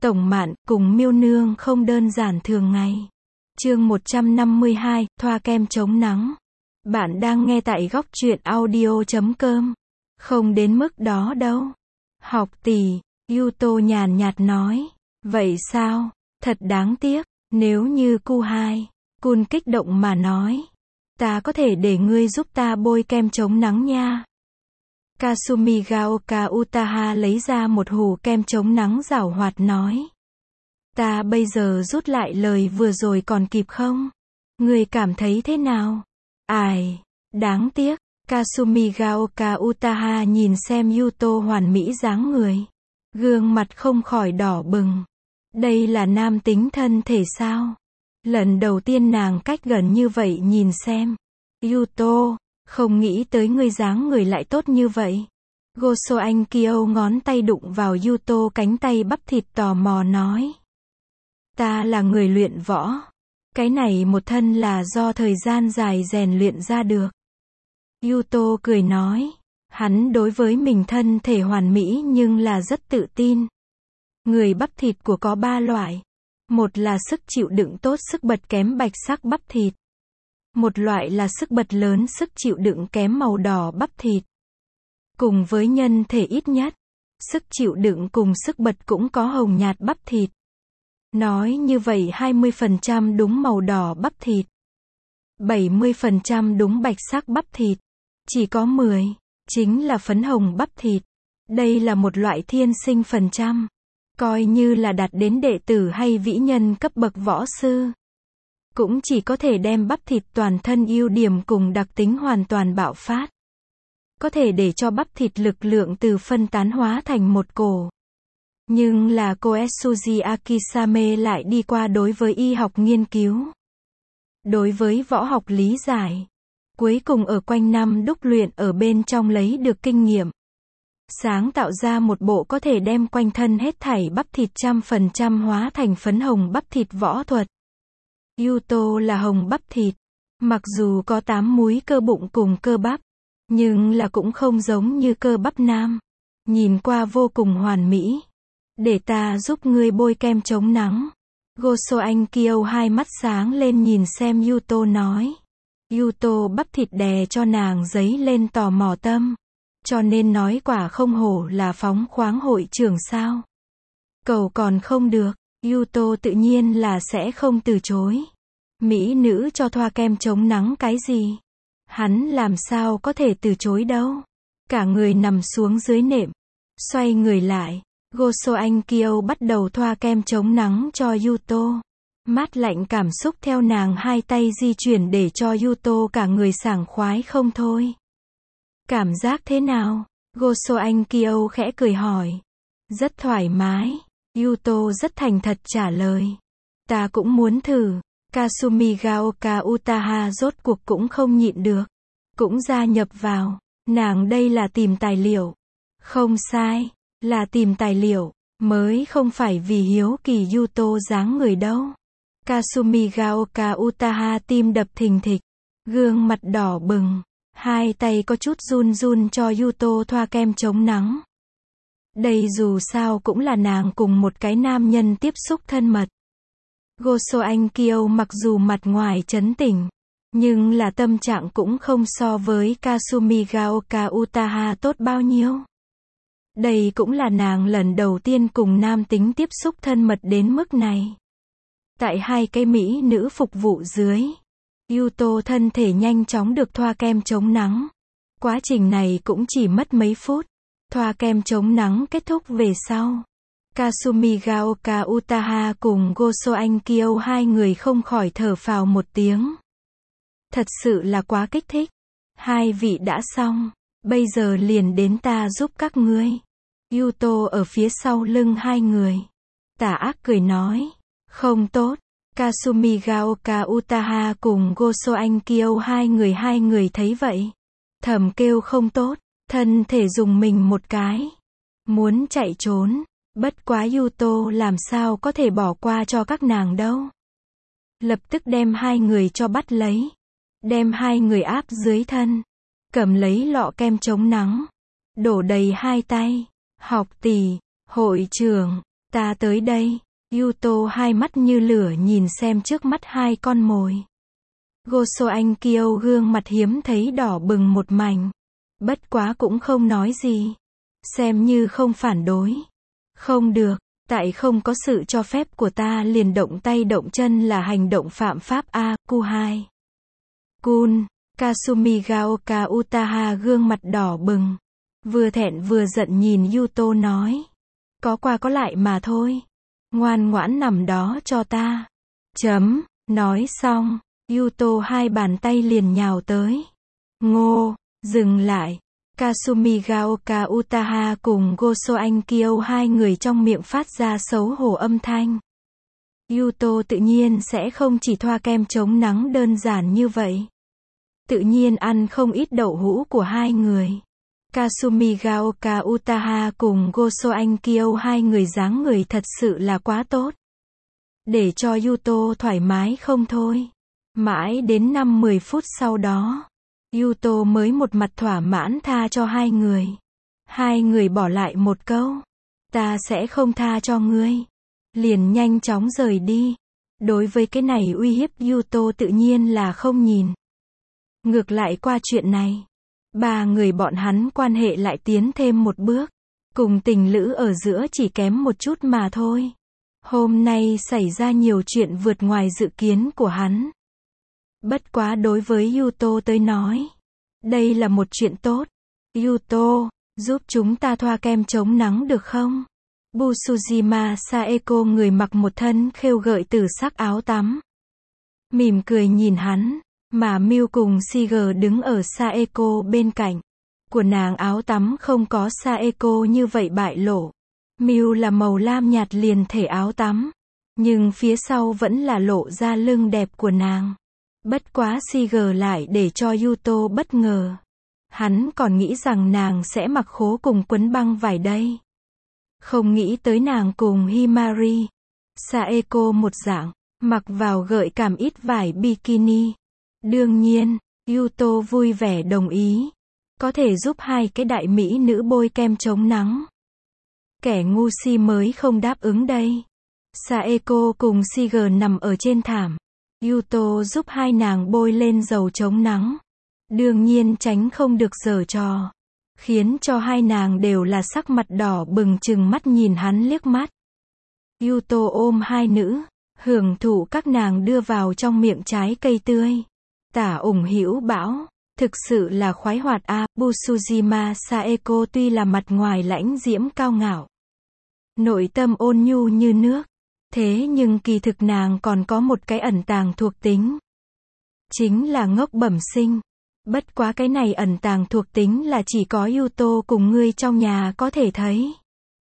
Tổng Mạn cùng Miêu Nương không đơn giản thường ngày. Chương 152, thoa kem chống nắng. Bạn đang nghe tại góc truyện audio.com. Không đến mức đó đâu. Học tỷ, Yuto nhàn nhạt nói. Vậy sao? Thật đáng tiếc. Nếu như Kun kích động mà nói. Ta có thể để ngươi giúp ta bôi kem chống nắng nha. Kasumi Gaoka Utaha lấy ra một hũ kem chống nắng giảo hoạt nói. Ta bây giờ rút lại lời vừa rồi còn kịp không? Ngươi cảm thấy thế nào? Ai, đáng tiếc. Kasumi Gaoka Utaha nhìn xem Yuto hoàn mỹ dáng người. Gương mặt không khỏi đỏ bừng. Đây là nam tính thân thể sao? Lần đầu tiên nàng cách gần như vậy nhìn xem. Yuto, không nghĩ tới ngươi dáng người lại tốt như vậy. Goso Anh Kyo ngón tay đụng vào Yuto cánh tay bắp thịt tò mò nói. Ta là người luyện võ. Cái này một thân là do thời gian dài rèn luyện ra được. Yuto cười nói. Hắn đối với mình thân thể hoàn mỹ nhưng là rất tự tin. Người bắp thịt của có 3 loại. Một là sức chịu đựng tốt sức bật kém bạch sắc bắp thịt. Một loại là sức bật lớn sức chịu đựng kém màu đỏ bắp thịt. Cùng với nhân thể ít nhất, sức chịu đựng cùng sức bật cũng có hồng nhạt bắp thịt. Nói như vậy 20% đúng màu đỏ bắp thịt. 70% đúng bạch sắc bắp thịt. Chỉ có 10, chính là phấn hồng bắp thịt. Đây là một loại thiên sinh phần trăm. Coi như là đạt đến đệ tử hay vĩ nhân cấp bậc võ sư. Cũng chỉ có thể đem bắp thịt toàn thân ưu điểm cùng đặc tính hoàn toàn bạo phát. Có thể để cho bắp thịt lực lượng từ phân tán hóa thành một cổ. Nhưng là Koetsuji Akisame lại đi qua đối với y học nghiên cứu. Đối với võ học lý giải. Cuối cùng ở quanh năm đúc luyện ở bên trong lấy được kinh nghiệm. Sáng tạo ra một bộ có thể đem quanh thân hết thảy bắp thịt 100% hóa thành phấn hồng bắp thịt võ thuật. Yuto là hồng bắp thịt. Mặc dù có 8 múi cơ bụng cùng cơ bắp. Nhưng là cũng không giống như cơ bắp nam. Nhìn qua vô cùng hoàn mỹ. Để ta giúp ngươi bôi kem chống nắng. Goso Anh Kyo hai mắt sáng lên nhìn xem Yuto nói. Yuto bắp thịt đè cho nàng dấy lên tò mò tâm. Cho nên nói quả không hổ là phóng khoáng hội trưởng sao. Cầu còn không được. Yuto tự nhiên là sẽ không từ chối. Mỹ nữ cho thoa kem chống nắng cái gì? Hắn làm sao có thể từ chối đâu. Cả người nằm xuống dưới nệm. Xoay người lại. Goso Anh Kyo bắt đầu thoa kem chống nắng cho Yuto. Mát lạnh cảm xúc theo nàng hai tay di chuyển để cho Yuto cả người sảng khoái không thôi. Cảm giác thế nào? Goso Anh Kyo khẽ cười hỏi. Rất thoải mái. Yuto rất thành thật trả lời. Ta cũng muốn thử. Kasumi Gaoka Utaha rốt cuộc cũng không nhịn được. Cũng gia nhập vào. Nàng đây là tìm tài liệu. Không sai. Là tìm tài liệu. Mới không phải vì hiếu kỳ Yuto dáng người đâu. Kasumi Gaoka Utaha tim đập thình thịch. Gương mặt đỏ bừng. Hai tay có chút run run cho Yuto thoa kem chống nắng. Đây dù sao cũng là nàng cùng một cái nam nhân tiếp xúc thân mật. Goso Anh Kyo mặc dù mặt ngoài trấn tĩnh, nhưng là tâm trạng cũng không so với Kasumi Gaoka Utaha tốt bao nhiêu. Đây cũng là nàng lần đầu tiên cùng nam tính tiếp xúc thân mật đến mức này. Tại hai cái mỹ nữ phục vụ dưới, Yuto thân thể nhanh chóng được thoa kem chống nắng. Quá trình này cũng chỉ mất mấy phút. Thoa kem chống nắng kết thúc về sau. Kasumi Gaoka Utaha cùng Goso Anh Kyo hai người không khỏi thở phào một tiếng. Thật sự là quá kích thích. Hai vị đã xong. Bây giờ liền đến ta giúp các ngươi. Yuto ở phía sau lưng hai người. Tà ác cười nói. Không tốt. Kasumi Gaoka Utaha cùng Goso Anh Kyo hai người thấy vậy. Thầm kêu không tốt. Thân thể dùng mình một cái. Muốn chạy trốn. Bất quá Yuto làm sao có thể bỏ qua cho các nàng đâu. Lập tức đem hai người cho bắt lấy. Đem hai người áp dưới thân. Cầm lấy lọ kem chống nắng. Đổ đầy hai tay. Học tỷ, hội trưởng, Ta tới đây. Yuto hai mắt như lửa nhìn xem trước mắt hai con mồi. Goso Anh Kyo gương mặt hiếm thấy đỏ bừng một mảnh. Bất quá cũng không nói gì. Xem như không phản đối. Không được, tại không có sự cho phép của ta liền động tay động chân là hành động phạm pháp a. Ku2. Kun, Kasumi Gaoka Utaha gương mặt đỏ bừng. Vừa thẹn vừa giận nhìn Yuto nói. Có qua có lại mà thôi. Ngoan ngoãn nằm đó cho ta. Chấm, nói xong, Yuto hai bàn tay liền nhào tới. Ngô, dừng lại. Kasumi Gaoka Utaha cùng Goso Anh Kyo hai người trong miệng phát ra xấu hổ âm thanh. Yuto tự nhiên sẽ không chỉ thoa kem chống nắng đơn giản như vậy. Tự nhiên ăn không ít đậu hũ của hai người. Kasumi Gaoka Utaha cùng Goso Anh Kyo hai người dáng người thật sự là quá tốt. Để cho Yuto thoải mái không thôi. Mãi đến 5-10 phút sau đó, Yuto mới một mặt thỏa mãn tha cho hai người. Hai người bỏ lại một câu. Ta sẽ không tha cho ngươi. Liền nhanh chóng rời đi. Đối với cái này uy hiếp Yuto tự nhiên là không nhìn. Ngược lại qua chuyện này, ba người bọn hắn quan hệ lại tiến thêm một bước. Cùng tình lữ ở giữa chỉ kém một chút mà thôi. Hôm nay xảy ra nhiều chuyện vượt ngoài dự kiến của hắn. Bất quá đối với Yuto tới nói, đây là một chuyện tốt. Yuto, giúp chúng ta thoa kem chống nắng được không? Busujima Saeko người mặc một thân khêu gợi tử sắc áo tắm. Mỉm cười nhìn hắn, mà Miu cùng Siger đứng ở Saeko bên cạnh. Của nàng áo tắm không có Saeko như vậy bại lộ. Miu là màu lam nhạt liền thể áo tắm, nhưng phía sau vẫn là lộ ra lưng đẹp của nàng. Bất quá Siger lại để cho Yuto bất ngờ. Hắn còn nghĩ rằng nàng sẽ mặc khố cùng quấn băng vải đây. Không nghĩ tới nàng cùng Himari, Saeko một dạng, mặc vào gợi cảm ít vải bikini. Đương nhiên, Yuto vui vẻ đồng ý. Có thể giúp hai cái đại mỹ nữ bôi kem chống nắng. Kẻ ngu si mới không đáp ứng đây. Saeko cùng Siger nằm ở trên thảm. Yuto giúp hai nàng bôi lên dầu chống nắng. Đương nhiên tránh không được giở trò. Khiến cho hai nàng đều là sắc mặt đỏ bừng chừng mắt nhìn hắn liếc mắt. Yuto ôm hai nữ, hưởng thụ các nàng đưa vào trong miệng trái cây tươi. Tả ủng hữu bão. Thực sự là khoái hoạt a. Busujima Saeko tuy là mặt ngoài lãnh diễm cao ngạo, nội tâm ôn nhu như nước. Thế nhưng kỳ thực nàng còn có một cái ẩn tàng thuộc tính. Chính là ngốc bẩm sinh. Bất quá cái này ẩn tàng thuộc tính là chỉ có Yuto cùng ngươi trong nhà có thể thấy.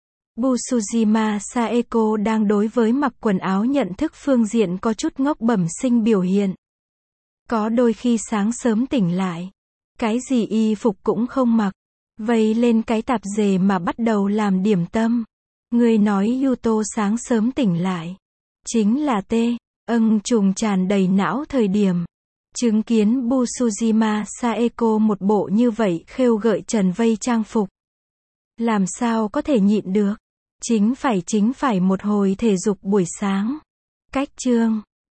Busujima Saeko đang đối với mặc quần áo nhận thức phương diện có chút ngốc bẩm sinh biểu hiện. Có đôi khi sáng sớm tỉnh lại, cái gì y phục cũng không mặc, vây lên cái tạp dề mà bắt đầu làm điểm tâm. Người nói Yuto sáng sớm tỉnh lại, chính là trùng tràn đầy não thời điểm. Chứng kiến Busujima Saeko một bộ như vậy khêu gợi trần vây trang phục. Làm sao có thể nhịn được? Chính phải một hồi thể dục buổi sáng. Cách chương